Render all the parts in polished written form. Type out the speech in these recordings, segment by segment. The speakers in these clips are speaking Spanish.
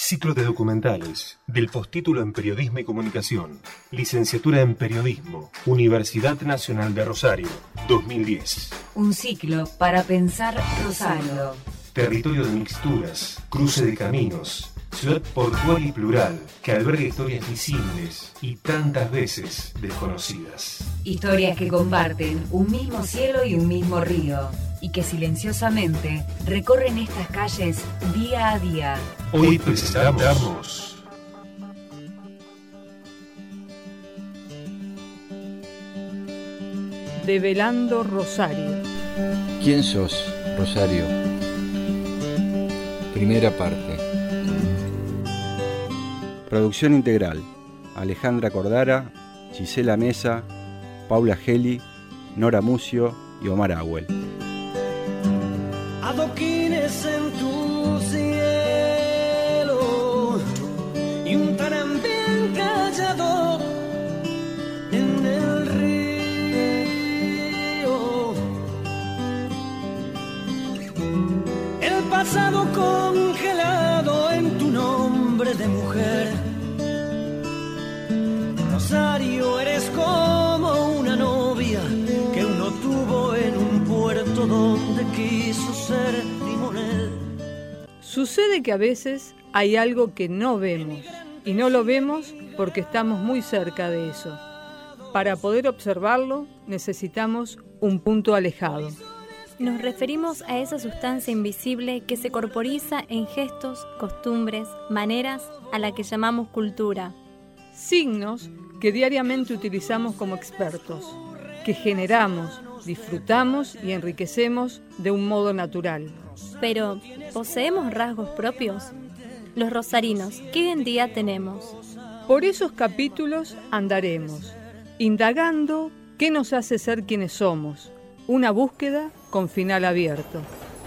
Ciclo de documentales del postítulo en Periodismo y Comunicación, Licenciatura en Periodismo, Universidad Nacional de Rosario, 2010. Un ciclo para pensar Rosario. Territorio de mixturas, cruce de caminos, ciudad portuaria y plural que alberga historias visibles y tantas veces desconocidas. Historias que comparten un mismo cielo y un mismo río y que silenciosamente recorren estas calles día a día. Hoy presentamos Develando Rosario. ¿Quién sos, Rosario? Primera parte. Producción integral: Alejandra Cordara, Gisela Mesa, Paula Geli, Nora Mucio y Omar Agüel. Adoquines en tu cielo y un tarambén callado en el río. El pasado congelado en tu nombre de mujer. Rosario, eres como una novia que uno tuvo en un puerto donde quiso ser timonel. Sucede que a veces hay algo que no vemos, y no lo vemos porque estamos muy cerca de eso. Para poder observarlo, necesitamos un punto alejado. Nos referimos a esa sustancia invisible que se corporiza en gestos, costumbres, maneras a la que llamamos cultura. Signos que diariamente utilizamos como expertos, que generamos, disfrutamos y enriquecemos de un modo natural. Pero, ¿poseemos rasgos propios? Los rosarinos, ¿qué identidad tenemos? Por esos capítulos andaremos, indagando qué nos hace ser quienes somos, una búsqueda con final abierto.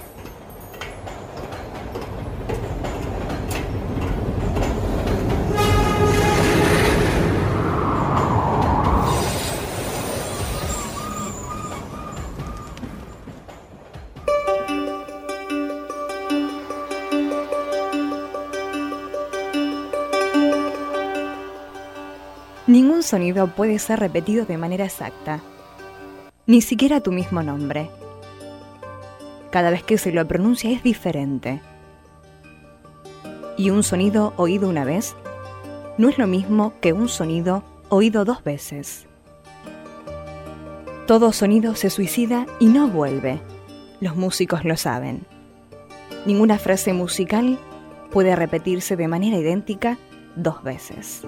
Ningún sonido puede ser repetido de manera exacta, ni siquiera tu mismo nombre. Cada vez que se lo pronuncia es diferente. Y un sonido oído una vez no es lo mismo que un sonido oído 2 veces. Todo sonido se suicida y no vuelve. Los músicos lo saben. Ninguna frase musical puede repetirse de manera idéntica 2 veces.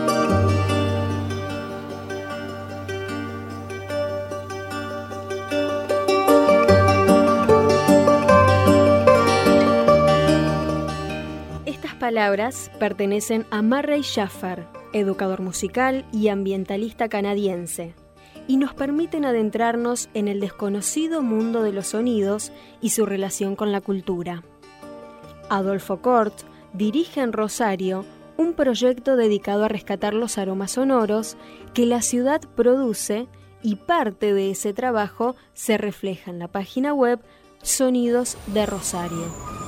Palabras pertenecen a Murray Schafer, educador musical y ambientalista canadiense, y nos permiten adentrarnos en el desconocido mundo de los sonidos y su relación con la cultura. Adolfo Cort dirige en Rosario un proyecto dedicado a rescatar los aromas sonoros que la ciudad produce, y parte de ese trabajo se refleja en la página web Sonidos de Rosario.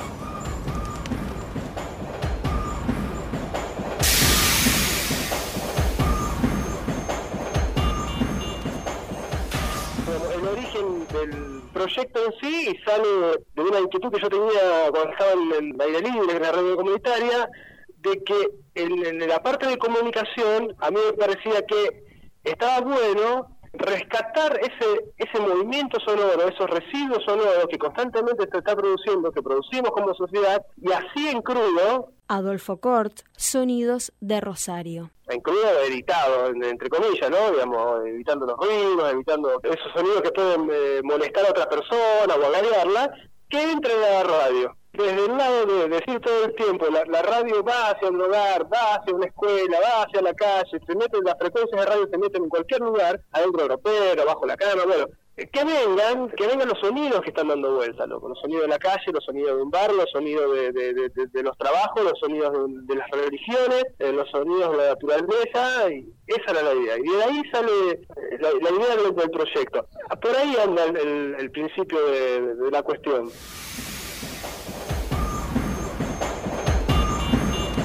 Del proyecto en sí sale de una inquietud que yo tenía cuando estaba en el aire libre, en la radio comunitaria, de que en la parte de comunicación a mí me parecía que estaba bueno rescatar ese movimiento sonoro, esos residuos sonoros que constantemente se está produciendo, que producimos como sociedad, y así en crudo. Adolfo Cort, Sonidos de Rosario. En crudo editado, entre comillas, ¿no? Digamos, evitando los ruidos, evitando esos sonidos que pueden molestar a otra persona o agraviarla, que entre en la radio. Desde el lado de decir todo el tiempo, la radio va hacia un hogar, va hacia una escuela, va hacia la calle, las frecuencias de radio se meten en cualquier lugar, adentro del ropero, bajo la cama, bueno, que vengan los sonidos que están dando vuelta, loco, los sonidos de la calle, los sonidos de un bar, los sonidos de los trabajos, los sonidos de las religiones, los sonidos de la naturaleza, y esa era la idea. Y de ahí sale la idea del proyecto. Por ahí anda el principio de la cuestión.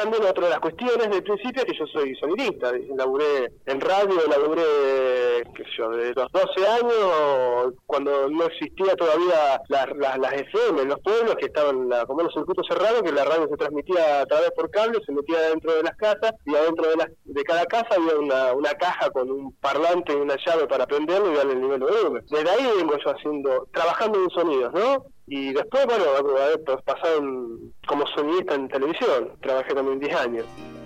también otra de las cuestiones del principio es que yo soy sonidista, laburé en radio, qué sé yo, de los 12 años, cuando no existía todavía las FM en los pueblos, que estaban como los circuitos cerrados, que la radio se transmitía a través por cable, se metía dentro de las casas, y adentro de cada casa había una caja con un parlante y una llave para prenderlo y darle el nivel de volumen. Desde ahí vengo yo trabajando en sonidos, ¿no? Y después, bueno, haber pasado como sonidista en televisión, trabajé también 10 años.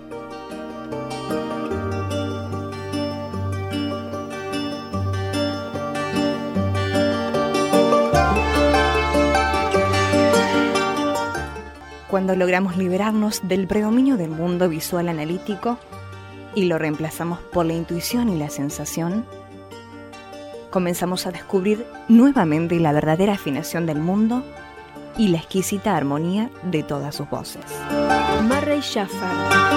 Cuando logramos liberarnos del predominio del mundo visual analítico y lo reemplazamos por la intuición y la sensación, comenzamos a descubrir nuevamente la verdadera afinación del mundo y la exquisita armonía de todas sus voces. Marray Jafar.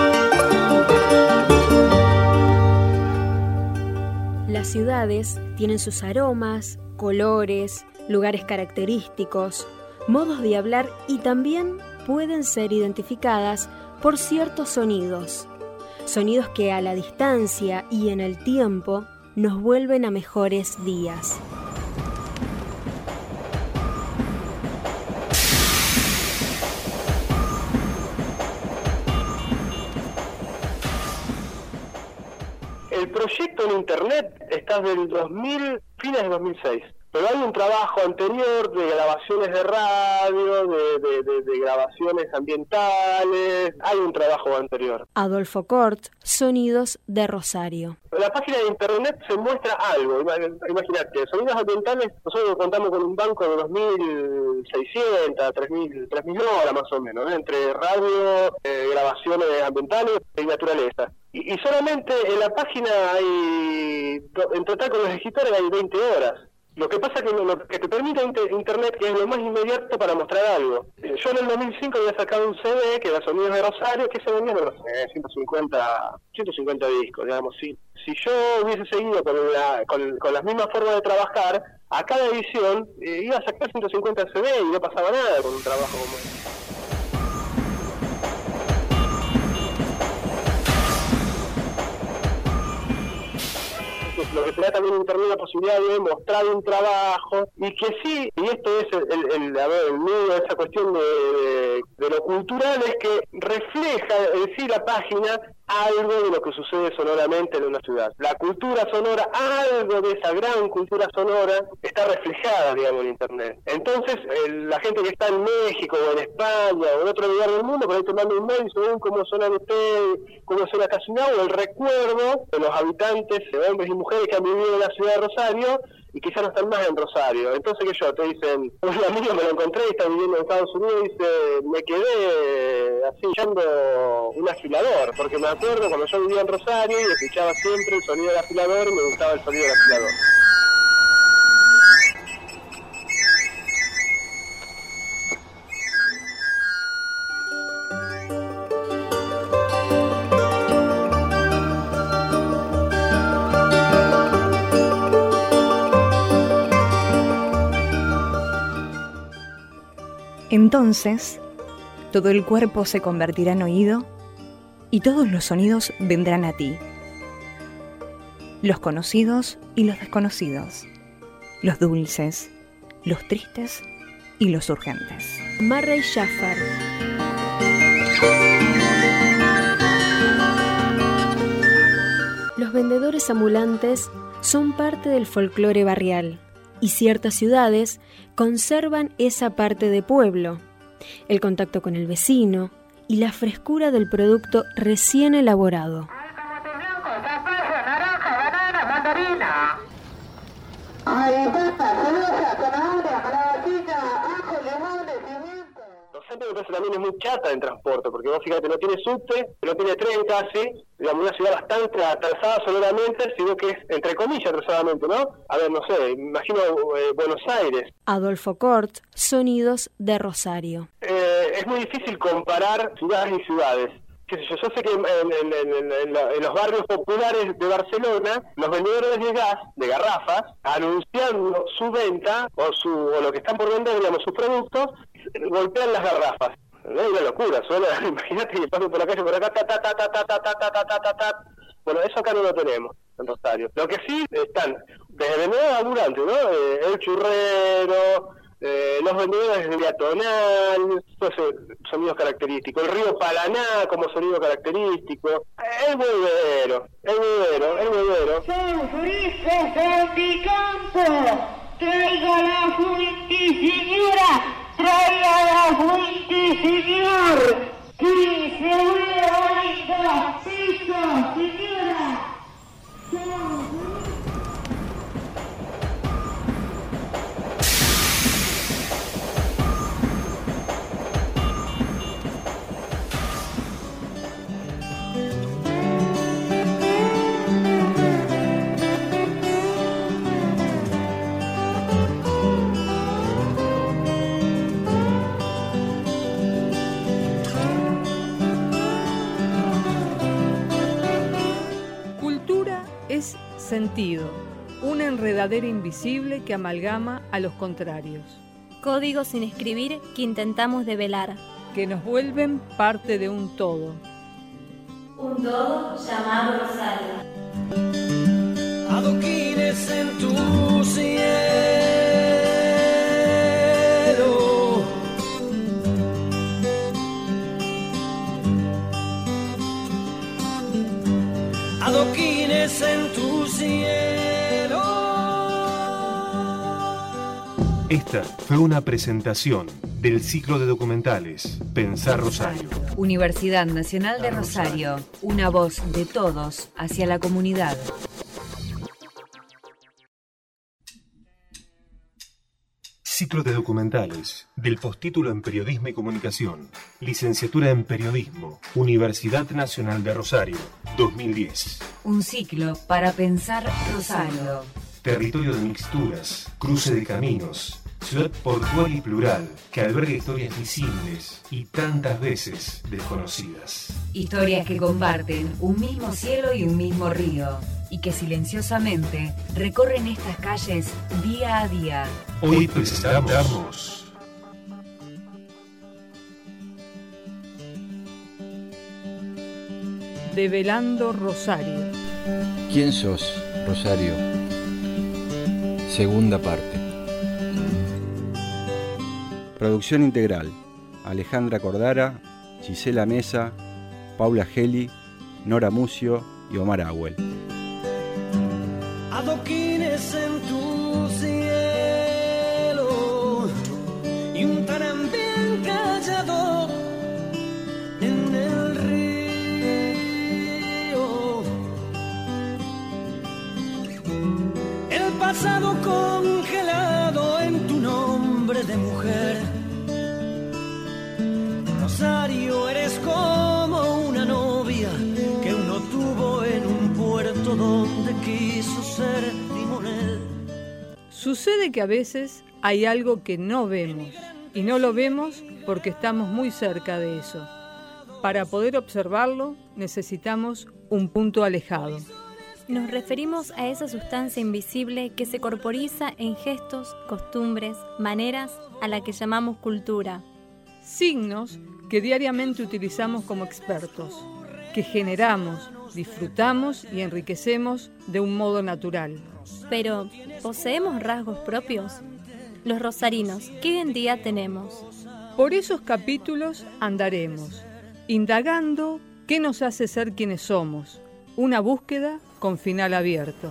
Las ciudades tienen sus aromas, colores, lugares característicos, modos de hablar y también pueden ser identificadas por ciertos sonidos. Sonidos que a la distancia y en el tiempo nos vuelven a mejores días. El proyecto en Internet está del fines de 2006. Pero hay un trabajo anterior de grabaciones de radio, de grabaciones ambientales, hay un trabajo anterior. Adolfo Cort, Sonidos de Rosario. En la página de internet se muestra algo. Imagínate, sonidos ambientales, nosotros contamos con un banco de 2.600, 3.000 horas más o menos, ¿no? Entre radio, grabaciones ambientales y naturaleza. Y solamente en la página hay, en total con los escritores hay 20 horas. Lo que pasa es que lo que te permite Internet, que es lo más inmediato para mostrar algo. Yo en el 2005 había sacado un CD que era Sonidos de Rosario, que se vendía 150 discos, digamos. Si yo hubiese seguido con las mismas formas de trabajar, a cada edición iba a sacar 150 CD y no pasaba nada con un trabajo como ese. Lo que te da también Internet la posibilidad de mostrar un trabajo, y que sí, y esto es el nudo de esa cuestión de lo cultural, es que refleja en sí la página algo de lo que sucede sonoramente en una ciudad. La cultura sonora, algo de esa gran cultura sonora, está reflejada, digamos, en Internet. Entonces, la gente que está en México, o en España, o en otro lugar del mundo, por ahí te manda un mail y dice, cómo suenan ustedes, cómo suena esta ciudad, o el recuerdo de los habitantes, hombres y mujeres que han vivido en la ciudad de Rosario, y quizás no están más en Rosario. Entonces, que te dicen, un amigo me lo encontré y está viviendo en Estados Unidos, y dice, me quedé así, escuchando un afilador, porque me acuerdo cuando yo vivía en Rosario y escuchaba siempre el sonido del afilador y me gustaba el sonido del afilador. Entonces, todo el cuerpo se convertirá en oído y todos los sonidos vendrán a ti. Los conocidos y los desconocidos, los dulces, los tristes y los urgentes. Marray Jafar. Los vendedores ambulantes son parte del folclore barrial. Y ciertas ciudades conservan esa parte de pueblo, el contacto con el vecino y la frescura del producto recién elaborado. Hay tomate blanco, zapallo, naranja, banana, mandarina. Hay papa, cebolla, zanahoria, calabacita, ajo, limones, pimiento. Los centros me parece también es muy chata en transporte, porque vos fíjate, no tiene subte, no tiene tren casi, digamos, una ciudad bastante atrasada sonoramente, sino que es, entre comillas, atrasadamente, ¿no? A ver, no sé, imagino Buenos Aires. Adolfo Cort, Sonidos de Rosario. Es muy difícil comparar ciudades y ciudades. Qué sé yo sé que en los barrios populares de Barcelona, los vendedores de gas, de garrafas, anunciando su venta o lo que están por vender, digamos, sus productos, golpean las garrafas. No es una locura, suena, imagínate que paso por la calle por acá, ta. Bueno, eso acá no lo tenemos en Rosario. Lo que sí están desde vendedores ambulantes, ¿no? El churrero, los vendedores de peatonal, todos esos sonidos característicos. El río Paraná como sonido característico. El huevero. Son frescos de mi campo. Traiga la fuente, señora. Traiga la fuente, señor. Que se vea linda. Eso, señora. Es sentido, una enredadera invisible que amalgama a los contrarios. Códigos sin escribir que intentamos develar. Que nos vuelven parte de un todo. Un todo llamado Rosario. Adoquines en tu cielo. Adoquines en tu cielo. Esta fue una presentación del ciclo de documentales Pensar Rosario. Universidad Nacional de Rosario, una voz de todos hacia la comunidad. Ciclo de documentales del postítulo en Periodismo y Comunicación, Licenciatura en Periodismo, Universidad Nacional de Rosario, 2010. Un ciclo para pensar Rosario. Territorio de mixturas, cruce de caminos, ciudad portuaria y plural que alberga historias visibles y tantas veces desconocidas. Historias que comparten un mismo cielo y un mismo río y que silenciosamente recorren estas calles día a día. Hoy presentamos Develando Rosario. ¿Quién sos, Rosario? Segunda parte. Producción integral: Alejandra Cordara, Gisela Mesa, Paula Geli, Nora Mucio y Omar Agüel. Adoquines en tu cielo y un tarambén callado en el río. El pasado congelado en tu nombre de mujer. Rosario, eres como una novia que uno tuvo en un puerto donde quiso ser timonel. Sucede que a veces hay algo que no vemos, y no lo vemos porque estamos muy cerca de eso. Para poder observarlo, necesitamos un punto alejado. Nos referimos a esa sustancia invisible que se corporiza en gestos, costumbres, maneras a la que llamamos cultura. Signos que diariamente utilizamos como expertos, que generamos, disfrutamos y enriquecemos de un modo natural. Pero, ¿poseemos rasgos propios? Los rosarinos, ¿qué identidad tenemos? Por esos capítulos andaremos, indagando qué nos hace ser quienes somos, una búsqueda con final abierto.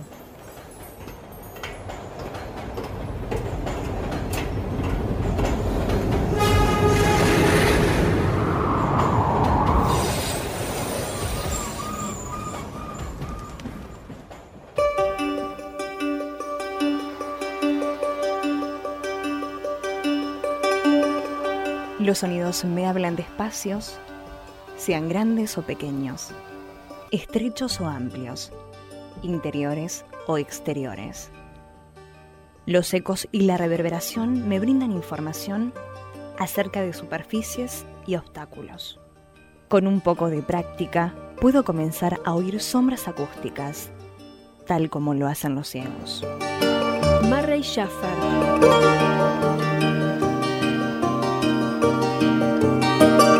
Los sonidos me hablan de espacios, sean grandes o pequeños, estrechos o amplios, interiores o exteriores. Los ecos y la reverberación me brindan información acerca de superficies y obstáculos. Con un poco de práctica, puedo comenzar a oír sombras acústicas, tal como lo hacen los ciegos. Marray Shaffer.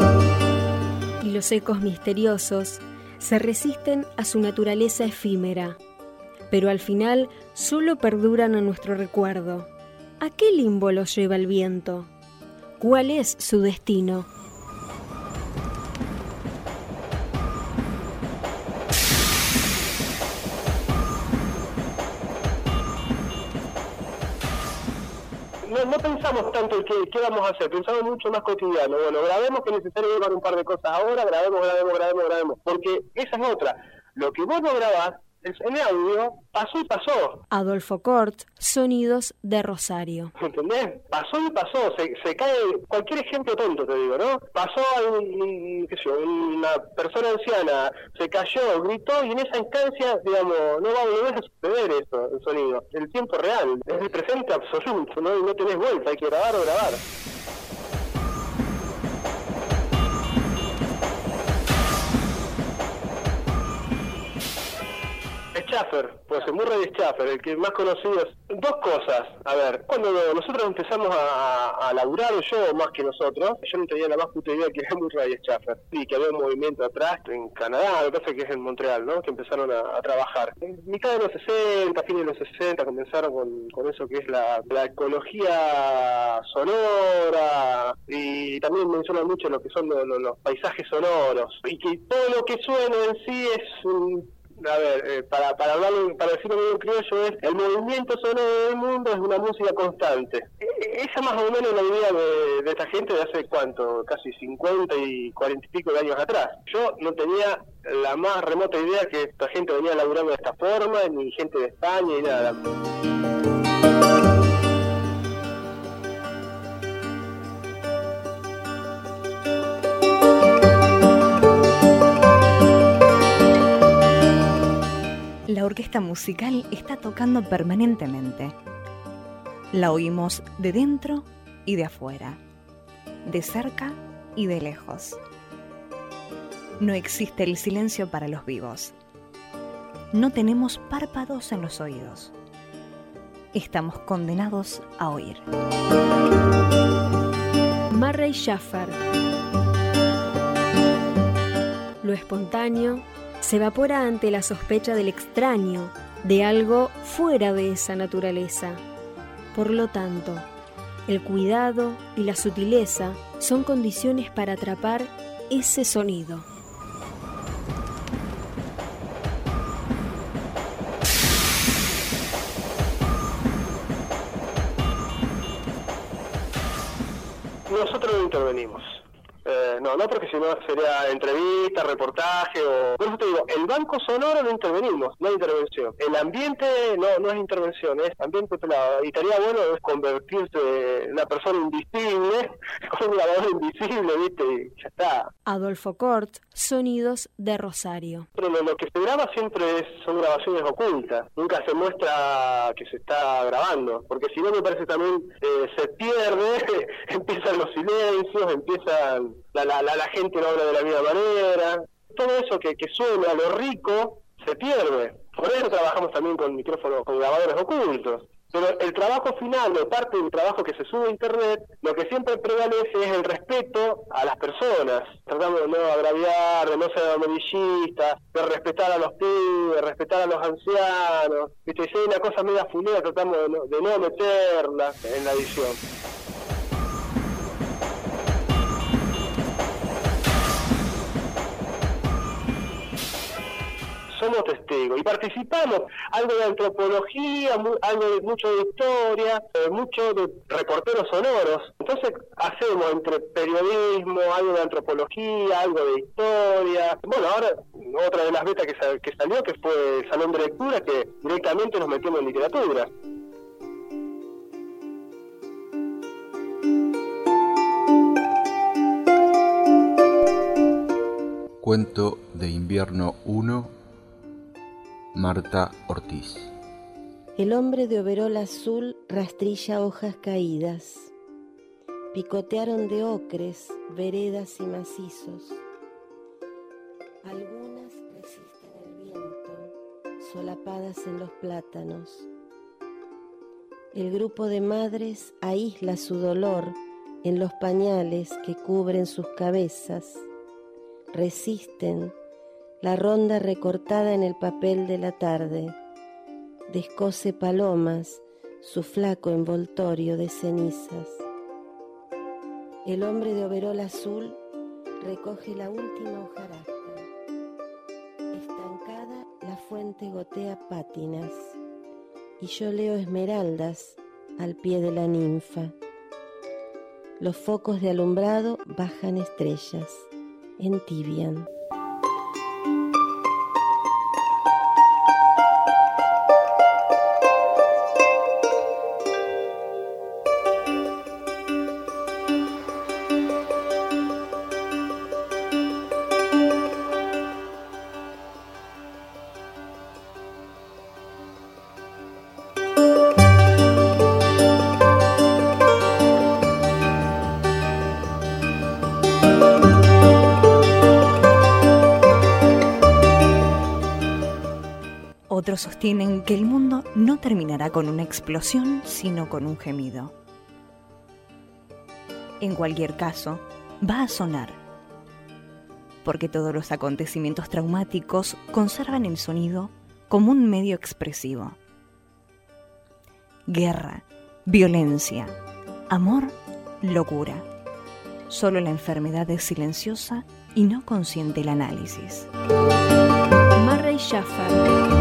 los ecos misteriosos se resisten a su naturaleza efímera, pero al final solo perduran en nuestro recuerdo. ¿A qué limbo los lleva el viento? ¿Cuál es su destino? No pensamos tanto en qué vamos a hacer, pensamos mucho más cotidiano. Bueno, grabemos que es necesario grabar un par de cosas ahora, grabemos, porque esa es otra. Lo que vos no grabás, en audio, pasó y pasó. Adolfo Cort, Sonidos de Rosario. ¿Entendés? Pasó y pasó, se cae cualquier ejemplo tonto, te digo, ¿no? Pasó qué sé yo, una persona anciana, se cayó, gritó, y en esa instancia, digamos, no va a volver a suceder eso, el sonido. El tiempo real, es el presente absoluto, ¿no? Y no tenés vuelta, hay que grabar o grabar. Schaffer, pues Murray Schaffer, el que más conocido es. Dos cosas, a ver, cuando nosotros empezamos a laburar, yo más que nosotros, yo no tenía la más puta idea que era Murray Schaffer, y que había un movimiento atrás en Canadá, lo que pasa es que es en Montreal, ¿no? Que empezaron a trabajar. En mitad de los 60, fines de los 60, comenzaron con eso que es la ecología sonora, y también mencionan mucho lo que son los paisajes sonoros, y que todo lo que suena en sí es a ver, para decirlo bien criollo, es el movimiento sonoro del mundo es una música constante. Esa más o menos la idea de esta gente de hace cuánto, casi 50 y 40 y pico de años atrás. Yo no tenía la más remota idea que esta gente venía laburando de esta forma, ni gente de España, ni nada. La orquesta musical está tocando permanentemente. La oímos de dentro y de afuera, de cerca y de lejos. No existe el silencio para los vivos. No tenemos párpados en los oídos. Estamos condenados a oír. Murray Schaffer. Lo espontáneo se evapora ante la sospecha del extraño, de algo fuera de esa naturaleza. Por lo tanto, el cuidado y la sutileza son condiciones para atrapar ese sonido. Nosotros no intervenimos. No, porque si no sería entrevista, reportaje o... Por eso te digo, el banco sonoro no intervenimos, no hay intervención. El ambiente no es intervención, es ambiente pelado. Y estaría bueno es convertirse en una persona invisible, con un grabador invisible, ¿viste? Y ya está. Adolfo Cort, Sonidos de Rosario. Pero lo que se graba siempre son grabaciones ocultas. Nunca se muestra que se está grabando, porque si no me parece también se pierde, empiezan los silencios, empiezan... La gente no habla de la misma manera, todo eso que suena a lo rico se pierde. Por eso trabajamos también con micrófonos, con grabadores ocultos. Pero el trabajo final, o parte del trabajo que se sube a internet, lo que siempre prevalece es el respeto a las personas. Tratamos de no agraviar, de no ser amarillistas, de respetar a los pibes, de respetar a los ancianos. ¿Viste? Si hay una cosa media fulera, tratamos de no meterla en la edición. Somos testigos y participamos, algo de antropología, mucho de historia, mucho de reporteros sonoros. Entonces hacemos entre periodismo, algo de antropología, algo de historia. Bueno, ahora otra de las betas que salió, que fue el Salón de Lectura, que directamente nos metimos en literatura. Cuento de invierno 1, Marta Ortiz. El hombre de overol azul rastrilla hojas caídas. Picotearon de ocres, veredas y macizos. Algunas resisten el viento, solapadas en los plátanos. El grupo de madres aísla su dolor en los pañales que cubren sus cabezas. resisten la ronda recortada en el papel de la tarde. Descose palomas su flaco envoltorio de cenizas. El hombre de overol azul recoge la última hojarasca. Estancada, la fuente gotea pátinas y yo leo esmeraldas al pie de la ninfa. Los focos de alumbrado bajan estrellas, entibian. Otros sostienen que el mundo no terminará con una explosión, sino con un gemido. En cualquier caso, va a sonar, porque todos los acontecimientos traumáticos conservan el sonido como un medio expresivo. Guerra, violencia, amor, locura. Solo la enfermedad es silenciosa y no consiente el análisis. Marray Jafar.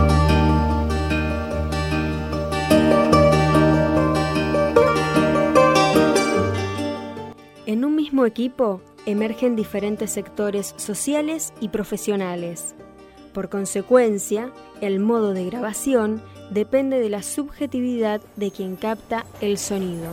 En un mismo equipo emergen diferentes sectores sociales y profesionales. Por consecuencia, el modo de grabación depende de la subjetividad de quien capta el sonido.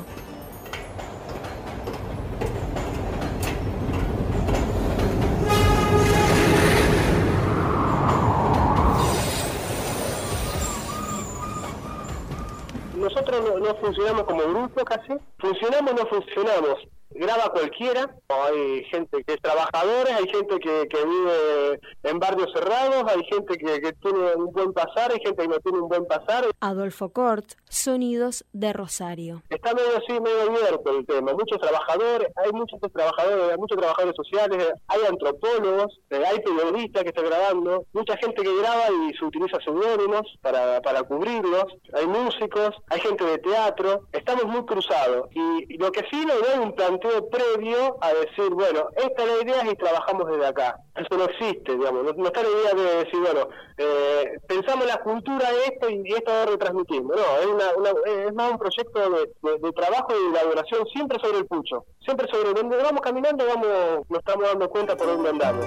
Nosotros no funcionamos como grupo casi, funcionamos o no funcionamos. Graba cualquiera, hay gente que es trabajadora, hay gente que vive en barrios cerrados, hay gente que tiene un buen pasar, hay gente que no tiene un buen pasar. Adolfo Cort, Sonidos de Rosario. Está medio abierto el tema, muchos trabajadores, hay muchos trabajadores sociales, hay antropólogos, hay periodistas que están grabando, mucha gente que graba y se utiliza seudónimos para cubrirlos, hay músicos, hay gente de teatro, estamos muy cruzados y lo que sí no hay un planteo previo a decir, bueno, esta es la idea y trabajamos desde acá. Eso no existe, digamos, no está la idea de decir, bueno, pensamos la cultura de esto y esto lo retransmitimos. No, es más un proyecto de trabajo y de elaboración siempre sobre el pucho, siempre sobre donde vamos caminando, nos estamos dando cuenta por dónde andamos.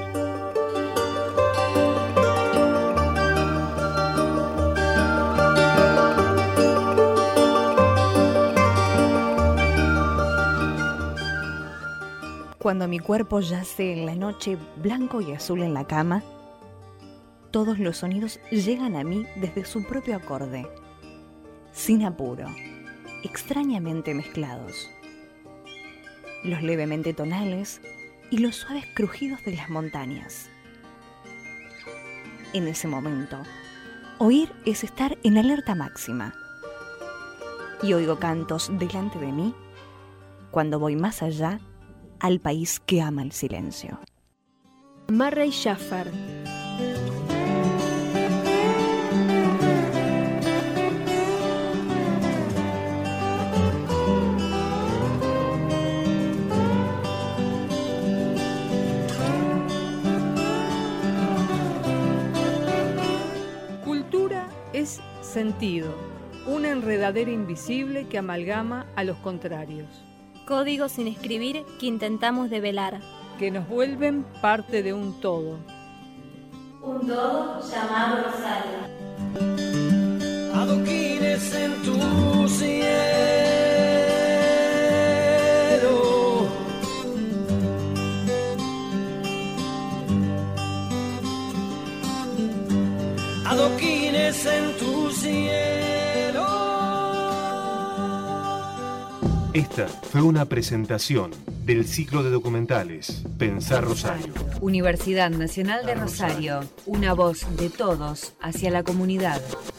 Cuando mi cuerpo yace en la noche blanco y azul en la cama, todos los sonidos llegan a mí desde su propio acorde, sin apuro, extrañamente mezclados. Los levemente tonales y los suaves crujidos de las montañas. En ese momento, oír es estar en alerta máxima. Y oigo cantos delante de mí cuando voy más allá al país que ama el silencio. Marray Jafar. Cultura es sentido, una enredadera invisible que amalgama a los contrarios. Códigos sin escribir que intentamos develar. Que nos vuelven parte de un todo. Un todo llamado Rosario. Adoquines en tu cielo. Adoquines en tu cielo. Esta fue una presentación del ciclo de documentales Pensar Rosario. Universidad Nacional de Rosario, una voz de todos hacia la comunidad.